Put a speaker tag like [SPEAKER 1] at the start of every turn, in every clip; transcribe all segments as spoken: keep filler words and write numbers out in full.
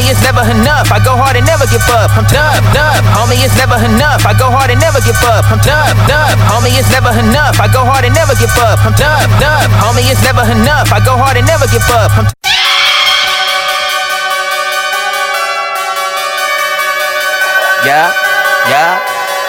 [SPEAKER 1] it's never enough. I go hard and never give up. I'm dub, dub. Homie, it's never enough. I go hard and never give up. I'm dub, dub. Homie, it's never enough. I go hard and never give up. I'm dub, dub. Homie, it's never enough. I go hard and never give up. I'm yeah, yeah.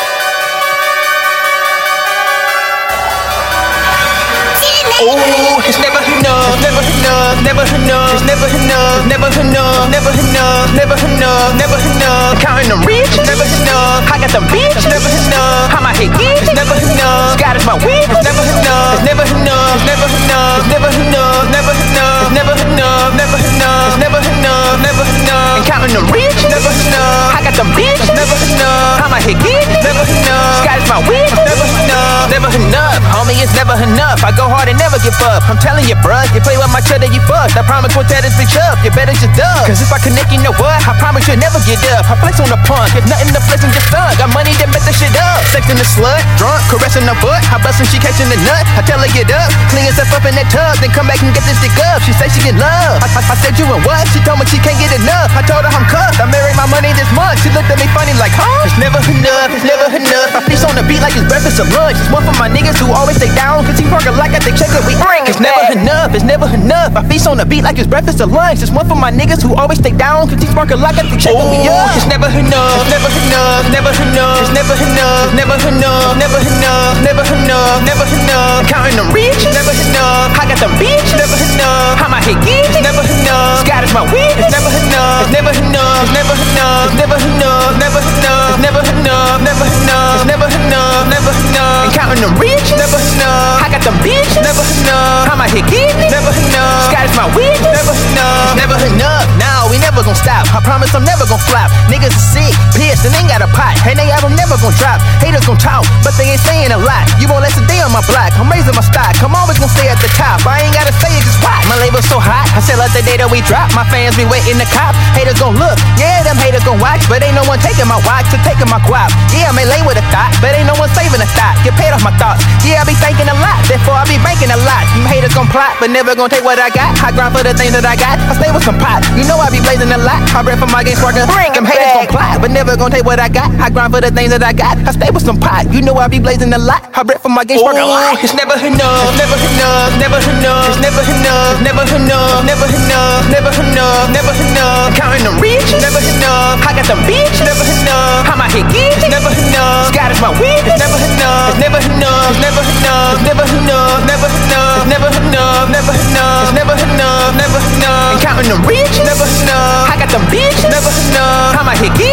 [SPEAKER 1] Ooh, it's never enough, never enough, never enough, it's never enough, never enough, never enough, never enough, never enough. Counting them rich, never enough. I got them bitch, never enough. How my head get, it's never enough. God is my witness, it's never enough, it's never enough, never enough, never enough, never enough, never enough, never enough, never enough, never enough. And counting them rich, never enough. I got them bitch, never enough. How my head get, never enough. God is my witness, never enough, never enough. Homie, it's never enough. I go hard and never give up. I'm telling you, bruh, you play with my cheddar, you fucked. I promise we'll tear this bitch up. You better just duck. Cause if I connect, you know what? I promise you'll never get up. I flex on the punk. If nothing to flex, I'm just stuck. Got money that mess the shit up. Sexing the slut, drunk, caressing the butt. I bustin', she catching the nut. I tell her get up, clean yourself up in that tub, then come back and get this dick up. She say she in love. I, I, I said you in what? She told me she can't get enough. I told her I'm cuffed. I married my money this month. She looked at me funny like, huh? It's never enough. It's never enough. I feast on the beat like it's breakfast or lunch. It's one for my niggas who always stay down. Cause he working like I think check that we bring. It's never enough, it's never enough. I feast on the beat like it's breakfast or lunch. It's one for my niggas who always stay down. Cause he's sparking like I think check me up. It's never enough, it's never enough, never enough, it's never enough, never enough, never enough, never enough, never enough. Counting them rich, never enough. I got them bitch, never enough. How my head get, never enough. God is my witness, it's never enough, it's never enough, never enough, never enough, never enough, never enough, never enough, never enough, never enough. And counting them rich, never enough. I got them bitch, never enough. How my head get, never enough. God is my witness, never enough, never enough. Now we never gon' stop. I promise I'm never gon' flop. Niggas are sick, pissed, and ain't got a pot. And they album never gon' drop. Haters gon' talk, but they ain't saying a lot. You won't last a day on my block. I'm raising my stock. I'm always gon' stay at the top. I ain't gotta say it, just watch. My label's so hot. I sell out the day that we drop. My fans be waiting to cop. Haters gon' look, yeah, them haters gon' watch. But ain't no one taking my watch or taking my guap. Yeah, I may lay with a thought, but ain't no one saving a thought. Get paid off my thoughts. Yeah, I be thinking a lot, therefore I be banking a lot. You haters gon' plot, but never gon' take what I got. I grind for the things that I got. I stay with some pot. You know I be blazing a lot. I rap for my game sparker. Them haters gon' plot, but never gon' take what I got. I grind for the things that I got. I stay with some pot. You know I be blazing a lot. I rap for my game sparker. It's never enough, never enough, never enough. It's never enough, never enough, never enough, never enough, never enough. Counting them rich, never enough. I got them bitch, never enough. How my head get, never enough. God is my witness, never enough. It's never enough, never enough, never enough, never enough, never enough, never enough, never enough, never enough. And counting them rich, never enough. I got them bitch, never enough. How my head get.